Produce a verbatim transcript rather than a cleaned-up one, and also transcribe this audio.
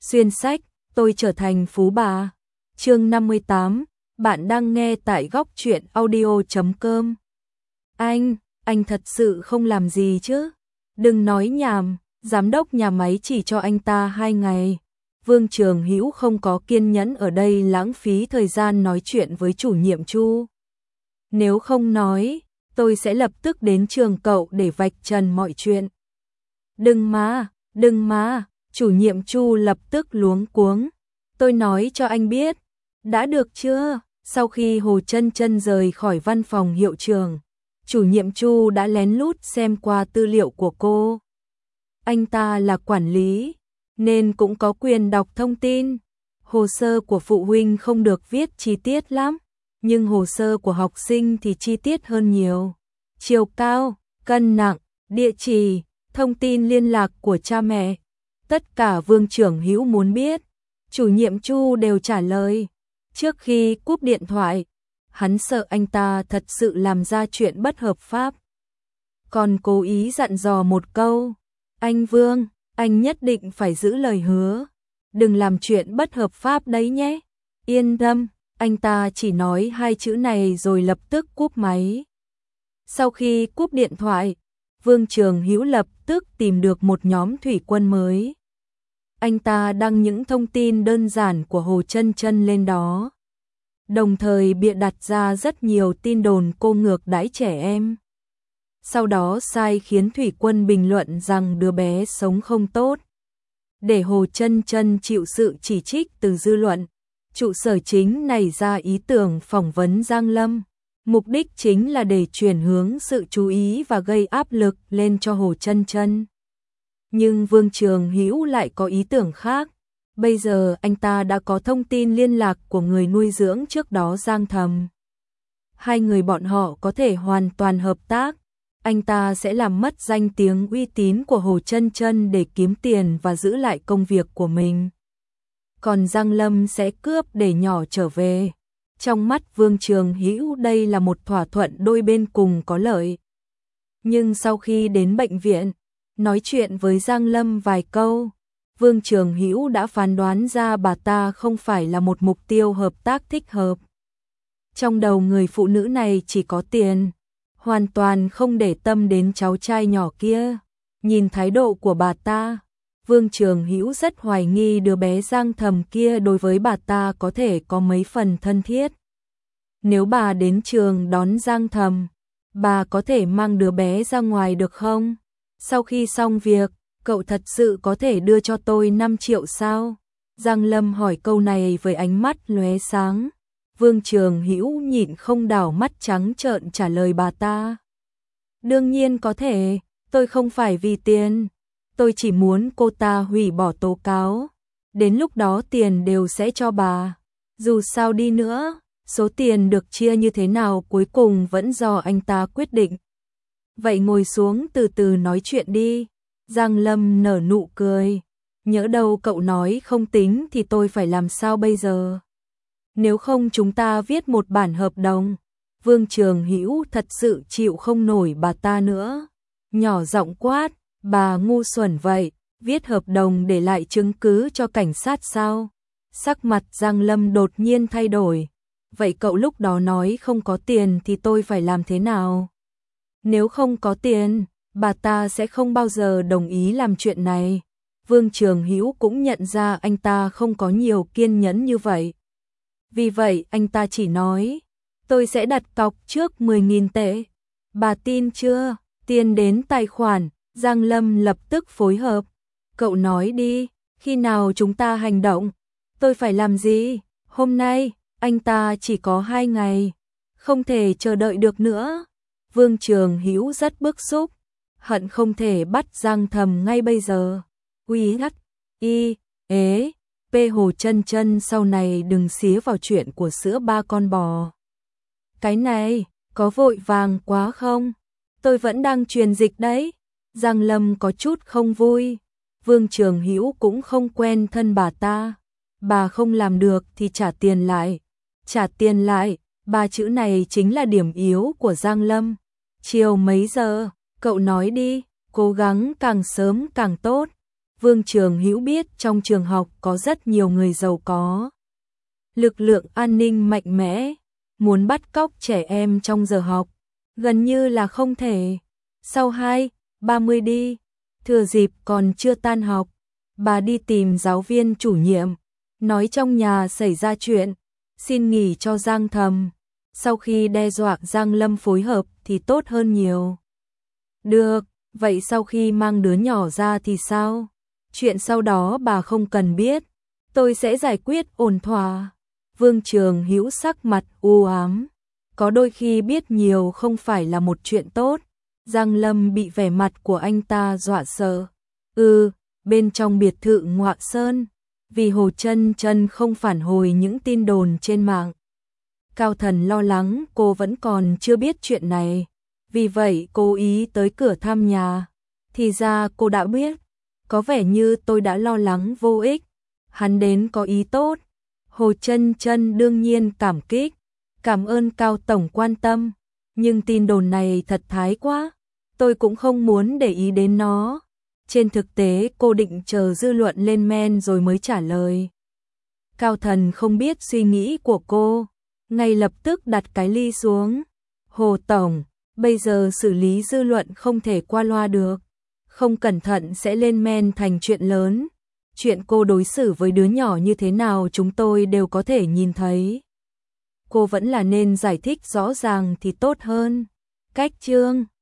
Xuyên sách, tôi trở thành phú bà. Chương năm mươi tám, bạn đang nghe tại góc truyện audio chấm com. Anh, anh thật sự không làm gì chứ? Đừng nói nhảm, giám đốc nhà máy chỉ cho anh ta hai ngày. Vương Trường Hữu không có kiên nhẫn ở đây lãng phí thời gian nói chuyện với chủ nhiệm Chu. Nếu không nói, tôi sẽ lập tức đến trường cậu để vạch trần mọi chuyện. Đừng mà, đừng mà, chủ nhiệm Chu lập tức luống cuống. Tôi nói cho anh biết, đã được chưa? Sau khi Hồ Chân Chân rời khỏi văn phòng hiệu trưởng, chủ nhiệm Chu đã lén lút xem qua tư liệu của cô. Anh ta là quản lý, nên cũng có quyền đọc thông tin. Hồ sơ của phụ huynh không được viết chi tiết lắm, nhưng hồ sơ của học sinh thì chi tiết hơn nhiều. Chiều cao, cân nặng, địa chỉ, thông tin liên lạc của cha mẹ. Tất cả Vương Trường Hữu muốn biết, chủ nhiệm Chu đều trả lời. Trước khi cúp điện thoại, hắn sợ anh ta thật sự làm ra chuyện bất hợp pháp. Còn cố ý dặn dò một câu, anh Vương, anh nhất định phải giữ lời hứa. Đừng làm chuyện bất hợp pháp đấy nhé. Yên tâm, anh ta chỉ nói hai chữ này rồi lập tức cúp máy. Sau khi cúp điện thoại, Vương Trường Hữu lập tức tìm được một nhóm thủy quân mới. Anh ta đăng những thông tin đơn giản của Hồ Chân Chân lên đó, đồng thời bịa đặt ra rất nhiều tin đồn cô ngược đãi trẻ em. Sau đó sai khiến thủy quân bình luận rằng đứa bé sống không tốt, để Hồ Chân Chân chịu sự chỉ trích từ dư luận. Trụ sở chính nảy ra ý tưởng phỏng vấn Giang Lâm, mục đích chính là để chuyển hướng sự chú ý và gây áp lực lên cho Hồ Chân Chân. Nhưng Vương Trường Hữu lại có ý tưởng khác. Bây giờ anh ta đã có thông tin liên lạc của người nuôi dưỡng trước đó Giang Thầm. Hai người bọn họ có thể hoàn toàn hợp tác. Anh ta sẽ làm mất danh tiếng uy tín của Hồ Chân Chân để kiếm tiền và giữ lại công việc của mình. Còn Giang Lâm sẽ cướp để nhỏ trở về. Trong mắt Vương Trường Hữu đây là một thỏa thuận đôi bên cùng có lợi. Nhưng sau khi đến bệnh viện, nói chuyện với Giang Lâm vài câu, Vương Trường Hữu đã phán đoán ra bà ta không phải là một mục tiêu hợp tác thích hợp. Trong đầu người phụ nữ này chỉ có tiền, hoàn toàn không để tâm đến cháu trai nhỏ kia. Nhìn thái độ của bà ta, Vương Trường Hữu rất hoài nghi đứa bé Giang Thầm kia đối với bà ta có thể có mấy phần thân thiết. Nếu bà đến trường đón Giang Thầm, bà có thể mang đứa bé ra ngoài được không? Sau khi xong việc, cậu thật sự có thể đưa cho tôi năm triệu sao? Giang Lâm hỏi câu này với ánh mắt lóe sáng. Vương Trường Hữu nhịn không đảo mắt trắng trợn trả lời bà ta. Đương nhiên có thể, tôi không phải vì tiền. Tôi chỉ muốn cô ta hủy bỏ tố cáo. Đến lúc đó tiền đều sẽ cho bà. Dù sao đi nữa, số tiền được chia như thế nào cuối cùng vẫn do anh ta quyết định. Vậy ngồi xuống từ từ nói chuyện đi. Giang Lâm nở nụ cười. Nhỡ đâu cậu nói không tính thì tôi phải làm sao bây giờ? Nếu không chúng ta viết một bản hợp đồng. Vương Trường Hữu thật sự chịu không nổi bà ta nữa. Nhỏ giọng quát, bà ngu xuẩn vậy, viết hợp đồng để lại chứng cứ cho cảnh sát sao? Sắc mặt Giang Lâm đột nhiên thay đổi. Vậy cậu lúc đó nói không có tiền thì tôi phải làm thế nào? Nếu không có tiền, bà ta sẽ không bao giờ đồng ý làm chuyện này. Vương Trường Hữu cũng nhận ra anh ta không có nhiều kiên nhẫn như vậy. Vì vậy anh ta chỉ nói, tôi sẽ đặt cọc trước mười nghìn tệ. Bà tin chưa? Tiền đến tài khoản. Giang Lâm lập tức phối hợp. Cậu nói đi, khi nào chúng ta hành động? Tôi phải làm gì? Hôm nay, anh ta chỉ có hai ngày. Không thể chờ đợi được nữa. Vương Trường Hữu rất bức xúc, hận không thể bắt Giang Thầm ngay bây giờ. Quy hắt, y, ế, p Hồ Chân Chân sau này đừng xía vào chuyện của sữa ba con bò. Cái này, có vội vàng quá không? Tôi vẫn đang truyền dịch đấy. Giang Lâm có chút không vui. Vương Trường Hữu cũng không quen thân bà ta. Bà không làm được thì trả tiền lại. Trả tiền lại, ba chữ này chính là điểm yếu của Giang Lâm. Chiều mấy giờ, cậu nói đi, cố gắng càng sớm càng tốt. Vương Trường Hữu biết trong trường học có rất nhiều người giàu có. Lực lượng an ninh mạnh mẽ, muốn bắt cóc trẻ em trong giờ học, gần như là không thể. Sau hai, ba mươi đi, thừa dịp còn chưa tan học, bà đi tìm giáo viên chủ nhiệm, nói trong nhà xảy ra chuyện, xin nghỉ cho Giang Thầm. Sau khi đe dọa Giang Lâm phối hợp thì tốt hơn nhiều. Được, vậy sau khi mang đứa nhỏ ra thì sao? Chuyện sau đó bà không cần biết, tôi sẽ giải quyết ổn thỏa. Vương Trường Hữu sắc mặt u ám, có đôi khi biết nhiều không phải là một chuyện tốt. Giang Lâm bị vẻ mặt của anh ta dọa sợ. Ừ, bên trong biệt thự Ngọa Sơn, vì Hồ Chân Chân không phản hồi những tin đồn trên mạng. Cao Thần lo lắng cô vẫn còn chưa biết chuyện này, vì vậy cố ý tới cửa thăm nhà. Thì ra cô đã biết, có vẻ như tôi đã lo lắng vô ích. Hắn đến có ý tốt. Hồ Chân Chân đương nhiên cảm kích, cảm ơn Cao Tổng quan tâm, nhưng tin đồn này thật thái quá, tôi cũng không muốn để ý đến nó. Trên thực tế cô định chờ dư luận lên men rồi mới trả lời. Cao Thần không biết suy nghĩ của cô, ngay lập tức đặt cái ly xuống. Hồ Tổng, bây giờ xử lý dư luận không thể qua loa được, không cẩn thận sẽ lên men thành chuyện lớn. Chuyện cô đối xử với đứa nhỏ như thế nào chúng tôi đều có thể nhìn thấy. Cô vẫn là nên giải thích rõ ràng thì tốt hơn. Cách chương